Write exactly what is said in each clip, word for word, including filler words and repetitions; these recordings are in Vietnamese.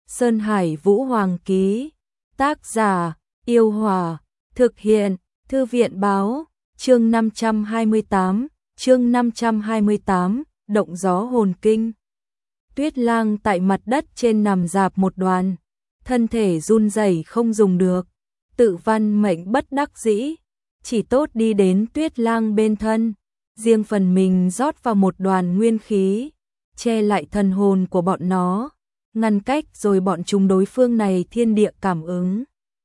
Sơn Hải Vũ Hoàng ký. Tác giả, Yêu Hòa. Thực hiện, Thư viện Báo. Chương năm trăm hai mươi tám, chương năm trăm hai mươi tám, động gió hồn kinh. Tuyết Lang tại mặt đất trên nằm rạp một đoàn, thân thể run rẩy không dùng được. Tự Văn Mệnh bất đắc dĩ, chỉ tốt đi đến Tuyết Lang bên thân, riêng phần mình rót vào một đoàn nguyên khí, che lại thần hồn của bọn nó, ngăn cách rồi bọn chúng đối phương này thiên địa cảm ứng.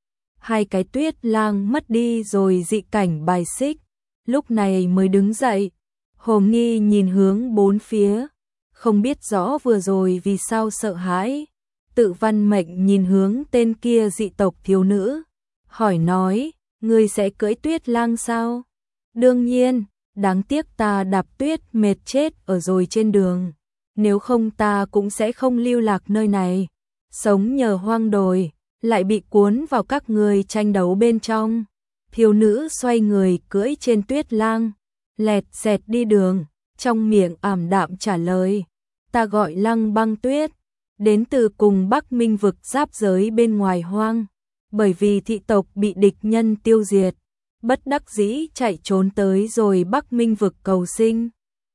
Hai cái Tuyết Lang mất đi rồi dị cảnh bài xích, lúc này mới đứng dậy. Hồ Nghi nhìn hướng bốn phía, không biết rõ vừa rồi vì sao sợ hãi. Tự Văn Mệnh nhìn hướng tên kia dị tộc thiếu nữ, hỏi nói, ngươi sẽ cưỡi Tuyết Lang sao? Đương nhiên, đáng tiếc ta đạp tuyết mệt chết ở rồi trên đường, nếu không ta cũng sẽ không lưu lạc nơi này, sống nhờ hoang đồi, lại bị cuốn vào các người tranh đấu bên trong. Thiếu nữ xoay người cưỡi trên Tuyết Lang, lẹt xẹt đi đường, trong miệng ảm đạm trả lời, ta gọi Lăng Băng Tuyết, đến từ cùng Bắc Minh vực giáp giới bên ngoài hoang, bởi vì thị tộc bị địch nhân tiêu diệt, bất đắc dĩ chạy trốn tới rồi Bắc Minh vực cầu sinh.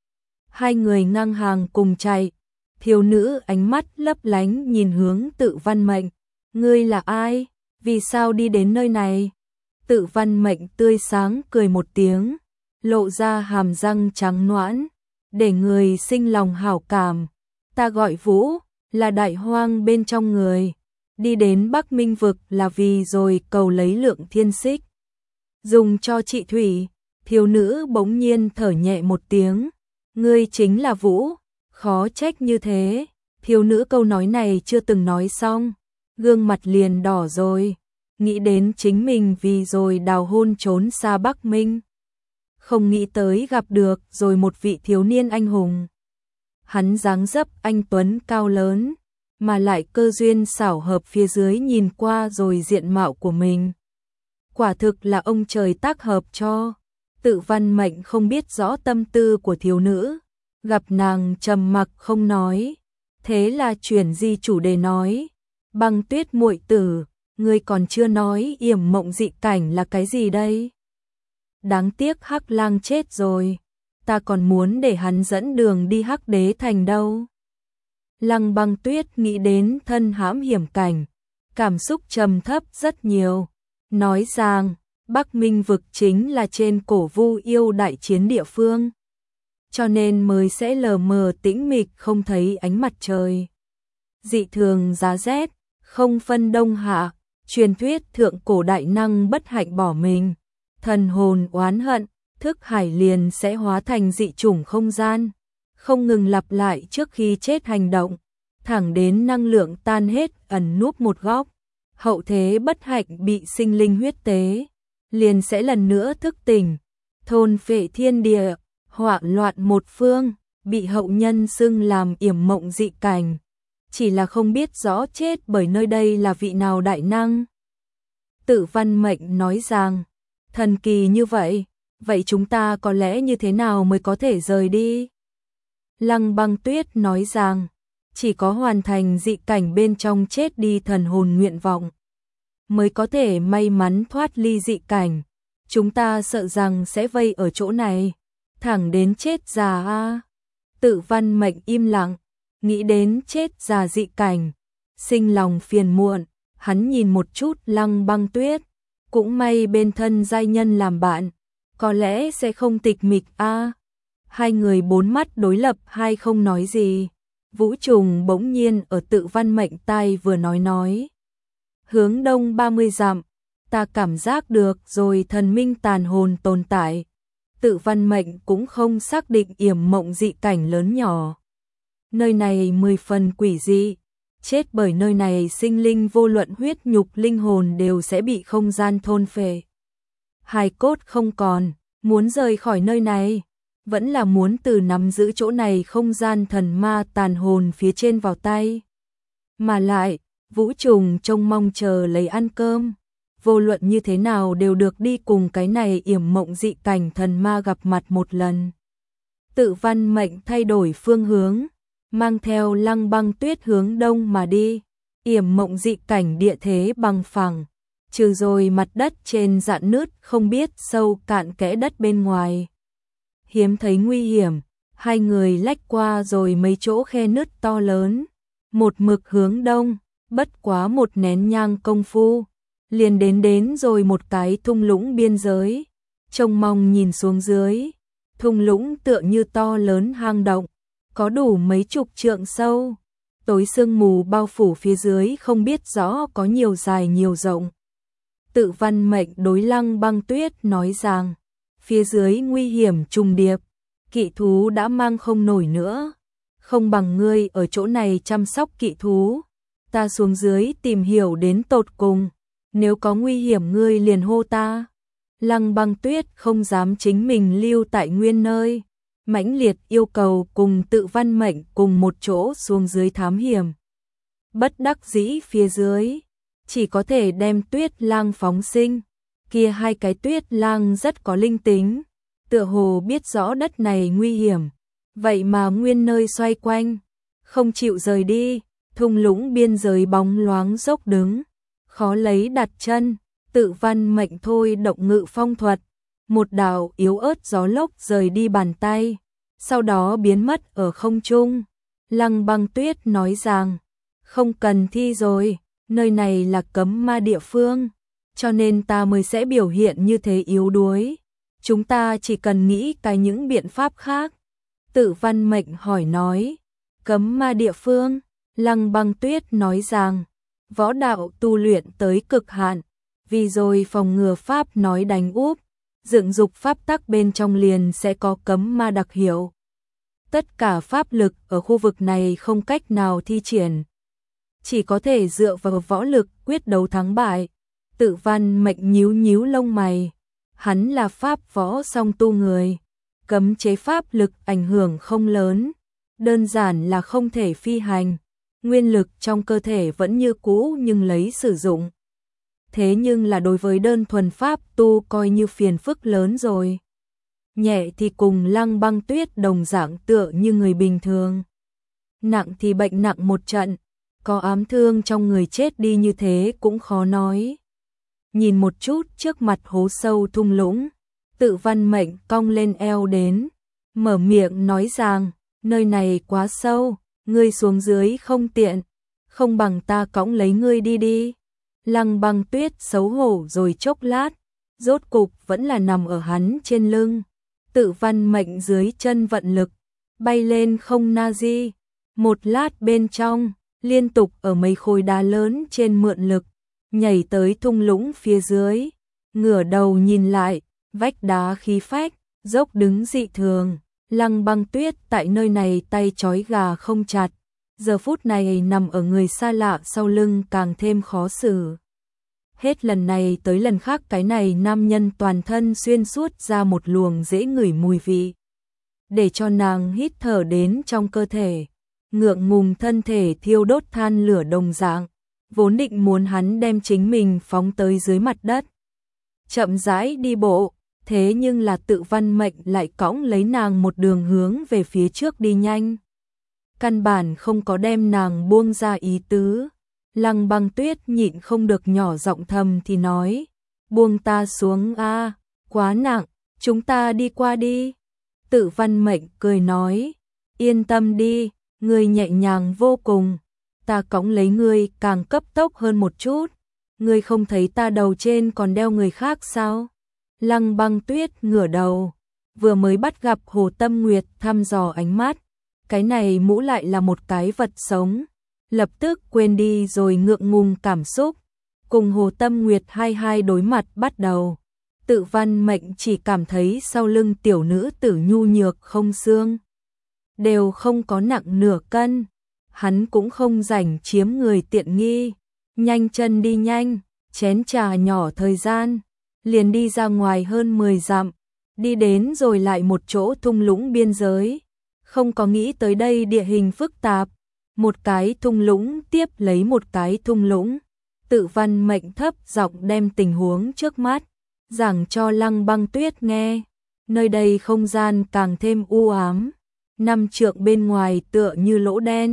Hai người ngang hàng cùng chạy, thiếu nữ ánh mắt lấp lánh nhìn hướng Tự Văn Mệnh, ngươi là ai, vì sao đi đến nơi này? Tự Văn Mệnh tươi sáng cười một tiếng, lộ ra hàm răng trắng nõn, để người sinh lòng hảo cảm. Ta gọi Vũ, là đại hoang bên trong người, đi đến Bắc Minh vực là vì rồi cầu lấy lượng thiên xích, dùng cho trị thủy. Thiếu nữ bỗng nhiên thở nhẹ một tiếng, ngươi chính là Vũ, khó trách như thế. Thiếu nữ câu nói này chưa từng nói xong, gương mặt liền đỏ rồi, nghĩ đến chính mình vì rồi đào hôn trốn xa Bắc Minh, không nghĩ tới gặp được rồi một vị thiếu niên anh hùng. Hắn dáng dấp anh tuấn cao lớn, mà lại cơ duyên xảo hợp phía dưới nhìn qua rồi diện mạo của mình. Quả thực là ông trời tác hợp cho. Tự Văn Mệnh không biết rõ tâm tư của thiếu nữ, gặp nàng trầm mặc không nói, thế là chuyển di chủ đề nói, Băng Tuyết muội tử, ngươi còn chưa nói yểm mộng dị cảnh là cái gì đây? Đáng tiếc Hắc Lang chết rồi, ta còn muốn để hắn dẫn đường đi Hắc Đế thành đâu. Lăng Băng Tuyết nghĩ đến thân hãm hiểm cảnh, cảm xúc trầm thấp rất nhiều, nói rằng Bắc Minh vực chính là trên cổ vu yêu đại chiến địa phương, cho nên mới sẽ lờ mờ tĩnh mịch không thấy ánh mặt trời. Dị thường giá rét, không phân đông hạ, truyền thuyết thượng cổ đại năng bất hạnh bỏ mình, thần hồn oán hận, thức hải liền sẽ hóa thành dị chủng không gian, không ngừng lặp lại trước khi chết hành động, thẳng đến năng lượng tan hết ẩn núp một góc, hậu thế bất hạnh bị sinh linh huyết tế, liền sẽ lần nữa thức tỉnh, thôn phệ thiên địa, họa loạn một phương, bị hậu nhân xưng làm yểm mộng dị cảnh, chỉ là không biết rõ chết bởi nơi đây là vị nào đại năng. Tự Văn Mệnh nói rằng, thần kỳ như vậy, vậy chúng ta có lẽ như thế nào mới có thể rời đi? Lăng Băng Tuyết nói rằng, chỉ có hoàn thành dị cảnh bên trong chết đi thần hồn nguyện vọng, mới có thể may mắn thoát ly dị cảnh. Chúng ta sợ rằng sẽ vây ở chỗ này, thẳng đến chết già a. Tự Văn Mệnh im lặng, nghĩ đến chết già dị cảnh, sinh lòng phiền muộn, hắn nhìn một chút Lăng Băng Tuyết, cũng may bên thân giai nhân làm bạn, có lẽ sẽ không tịch mịch a. Hai người bốn mắt đối lập hai không nói gì. Vũ Trùng bỗng nhiên ở Tự Văn Mệnh tai vừa nói nói, hướng đông ba mươi dặm, ta cảm giác được rồi thần minh tàn hồn tồn tại. Tự Văn Mệnh cũng không xác định yểm mộng dị cảnh lớn nhỏ. Nơi này mười phần quỷ dị, chết bởi nơi này sinh linh vô luận huyết nhục linh hồn đều sẽ bị không gian thôn phệ. Hài cốt không còn, muốn rời khỏi nơi này, vẫn là muốn từ nắm giữ chỗ này không gian thần ma tàn hồn phía trên vào tay. Mà lại, Vũ Trùng trông mong chờ lấy ăn cơm, vô luận như thế nào đều được đi cùng cái này yểm mộng dị cảnh thần ma gặp mặt một lần. Tự Văn Mệnh thay đổi phương hướng, mang theo Lăng Băng Tuyết hướng đông mà đi. yểm mộng dị cảnh địa thế bằng phẳng, trừ rồi mặt đất trên rạn nứt không biết sâu cạn kẽ đất bên ngoài. Hiếm thấy nguy hiểm, hai người lách qua rồi mấy chỗ khe nứt to lớn, một mực hướng đông, bất quá một nén nhang công phu, liền đến đến rồi một cái thung lũng biên giới. Trông mong nhìn xuống dưới, thung lũng tựa như to lớn hang động, có đủ mấy chục trượng sâu. Tối sương mù bao phủ phía dưới không biết rõ có nhiều dài nhiều rộng. Tự Văn Mệnh đối Lăng Băng Tuyết nói rằng, phía dưới nguy hiểm trùng điệp, kỵ thú đã mang không nổi nữa, không bằng ngươi ở chỗ này chăm sóc kỵ thú, ta xuống dưới tìm hiểu đến tột cùng, nếu có nguy hiểm ngươi liền hô ta. Lăng Băng Tuyết không dám chính mình lưu tại nguyên nơi, mãnh liệt yêu cầu cùng Tự Văn Mệnh cùng một chỗ xuống dưới thám hiểm. Bất đắc dĩ phía dưới, chỉ có thể đem Tuyết Lang phóng sinh, kia hai cái Tuyết Lang rất có linh tính, tựa hồ biết rõ đất này nguy hiểm, vậy mà nguyên nơi xoay quanh, không chịu rời đi, thung lũng biên giới bóng loáng dốc đứng, khó lấy đặt chân. Tự Văn Mệnh thôi động ngự phong thuật, một đạo yếu ớt gió lốc rời đi bàn tay, sau đó biến mất ở không trung. Lăng Băng Tuyết nói rằng, không cần thi rồi, nơi này là cấm ma địa phương, cho nên ta mới sẽ biểu hiện như thế yếu đuối. Chúng ta chỉ cần nghĩ cái những biện pháp khác. Tự Văn Mệnh hỏi nói, cấm ma địa phương, Lăng Băng Tuyết nói rằng, võ đạo tu luyện tới cực hạn, vì rồi phòng ngừa pháp nói đánh úp, dựng dục pháp tắc bên trong liền sẽ có cấm ma đặc hiệu. Tất cả pháp lực ở khu vực này không cách nào thi triển, chỉ có thể dựa vào võ lực quyết đấu thắng bại. Tự Văn Mệnh nhíu nhíu lông mày, hắn là pháp võ song tu người, cấm chế pháp lực ảnh hưởng không lớn, đơn giản là không thể phi hành, nguyên lực trong cơ thể vẫn như cũ nhưng lấy sử dụng. Thế nhưng là đối với đơn thuần pháp tu coi như phiền phức lớn rồi. Nhẹ thì cùng Lăng Băng Tuyết đồng dạng tựa như người bình thường, nặng thì bệnh nặng một trận, có ám thương trong người chết đi như thế cũng khó nói. Nhìn một chút trước mặt hố sâu thung lũng, Tự Văn Mệnh cong lên eo đến, mở miệng nói rằng, nơi này quá sâu, ngươi xuống dưới không tiện, không bằng ta cõng lấy ngươi đi đi. Lăng Băng Tuyết xấu hổ rồi chốc lát, rốt cục vẫn là nằm ở hắn trên lưng. Tự Văn Mệnh dưới chân vận lực, bay lên không na di. Một lát bên trong, liên tục ở mấy khối đá lớn trên mượn lực, nhảy tới thung lũng phía dưới. Ngửa đầu nhìn lại, vách đá khí phách, dốc đứng dị thường. Lăng Băng Tuyết tại nơi này tay trói gà không chặt, giờ phút này nằm ở người xa lạ sau lưng càng thêm khó xử. Hết lần này tới lần khác cái này nam nhân toàn thân xuyên suốt ra một luồng dễ ngửi mùi vị, để cho nàng hít thở đến trong cơ thể, ngượng ngùng thân thể thiêu đốt than lửa đồng dạng, vốn định muốn hắn đem chính mình phóng tới dưới mặt đất, chậm rãi đi bộ, thế nhưng là Tự Văn Mệnh lại cõng lấy nàng một đường hướng về phía trước đi nhanh. Căn bản không có đem nàng buông ra ý tứ. Lăng Băng Tuyết nhịn không được nhỏ giọng thầm thì nói, buông ta xuống a, quá nặng, chúng ta đi qua đi. Tự Văn Mệnh cười nói, yên tâm đi, ngươi nhẹ nhàng vô cùng, ta cõng lấy ngươi càng cấp tốc hơn một chút, ngươi không thấy ta đầu trên còn đeo người khác sao? Lăng Băng Tuyết ngửa đầu, vừa mới bắt gặp Hồ Tâm Nguyệt thăm dò ánh mắt, cái này mũ lại là một cái vật sống, lập tức quên đi rồi ngượng ngùng cảm xúc, cùng Hồ Tâm Nguyệt hai hai đối mặt bắt đầu. Tự Văn Mệnh chỉ cảm thấy sau lưng tiểu nữ tử nhu nhược không xương, đều không có nặng nửa cân, hắn cũng không rảnh chiếm người tiện nghi, nhanh chân đi nhanh, chén trà nhỏ thời gian, liền đi ra ngoài hơn mười dặm, đi đến rồi lại một chỗ thung lũng biên giới, không có nghĩ tới đây địa hình phức tạp, một cái thung lũng tiếp lấy một cái thung lũng. Tự Văn Mệnh thấp giọng đem tình huống trước mắt giảng cho Lăng Băng Tuyết nghe. Nơi đây không gian càng thêm u ám, năm trượng bên ngoài tựa như lỗ đen,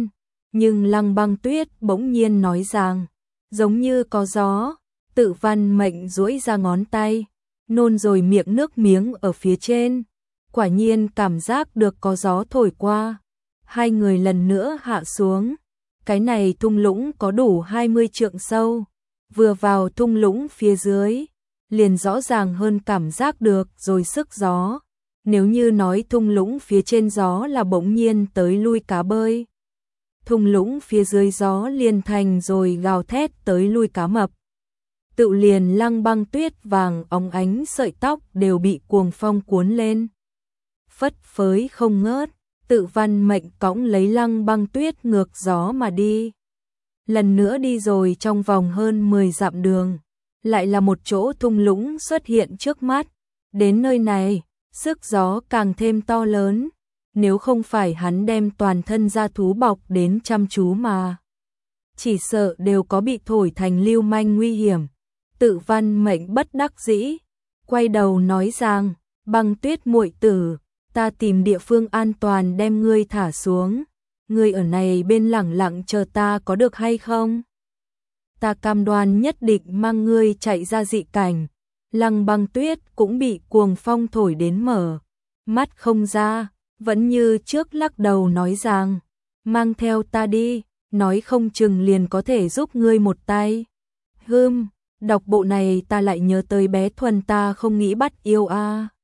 Nhưng Lăng Băng Tuyết bỗng nhiên nói rằng, giống như có gió, Tự Văn Mệnh duỗi ra ngón tay, nôn rồi miệng nước miếng ở phía trên. Quả nhiên cảm giác được có gió thổi qua. Hai người lần nữa hạ xuống. Cái này thung lũng có đủ hai mươi trượng sâu. Vừa vào thung lũng phía dưới, liền rõ ràng hơn cảm giác được rồi sức gió. Nếu như nói thung lũng phía trên gió là bỗng nhiên tới lui cá bơi, thung lũng phía dưới gió liền thành rồi gào thét tới lui cá mập. Tự liền Lăng Băng Tuyết vàng óng ánh sợi tóc đều bị cuồng phong cuốn lên, phất phới không ngớt. Tự Văn Mệnh cõng lấy Lăng Băng Tuyết ngược gió mà đi. Lần nữa đi rồi trong vòng hơn mười dặm đường, lại là một chỗ thung lũng xuất hiện trước mắt. Đến nơi này, sức gió càng thêm to lớn, nếu không phải hắn đem toàn thân da thú bọc đến chăm chú mà, chỉ sợ đều có bị thổi thành lưu manh nguy hiểm. Tự Văn Mệnh bất đắc dĩ, quay đầu nói rằng, Băng Tuyết muội tử, ta tìm địa phương an toàn đem ngươi thả xuống, ngươi ở này bên lẳng lặng chờ ta có được hay không? Ta cam đoan nhất định mang ngươi chạy ra dị cảnh. Lăng Băng Tuyết cũng bị cuồng phong thổi đến mở mắt không ra, vẫn như trước lắc đầu nói rằng, mang theo ta đi, nói không chừng liền có thể giúp ngươi một tay. Hừm, đọc bộ này ta lại nhớ tới bé Thuần ta không nghĩ bắt yêu a. À.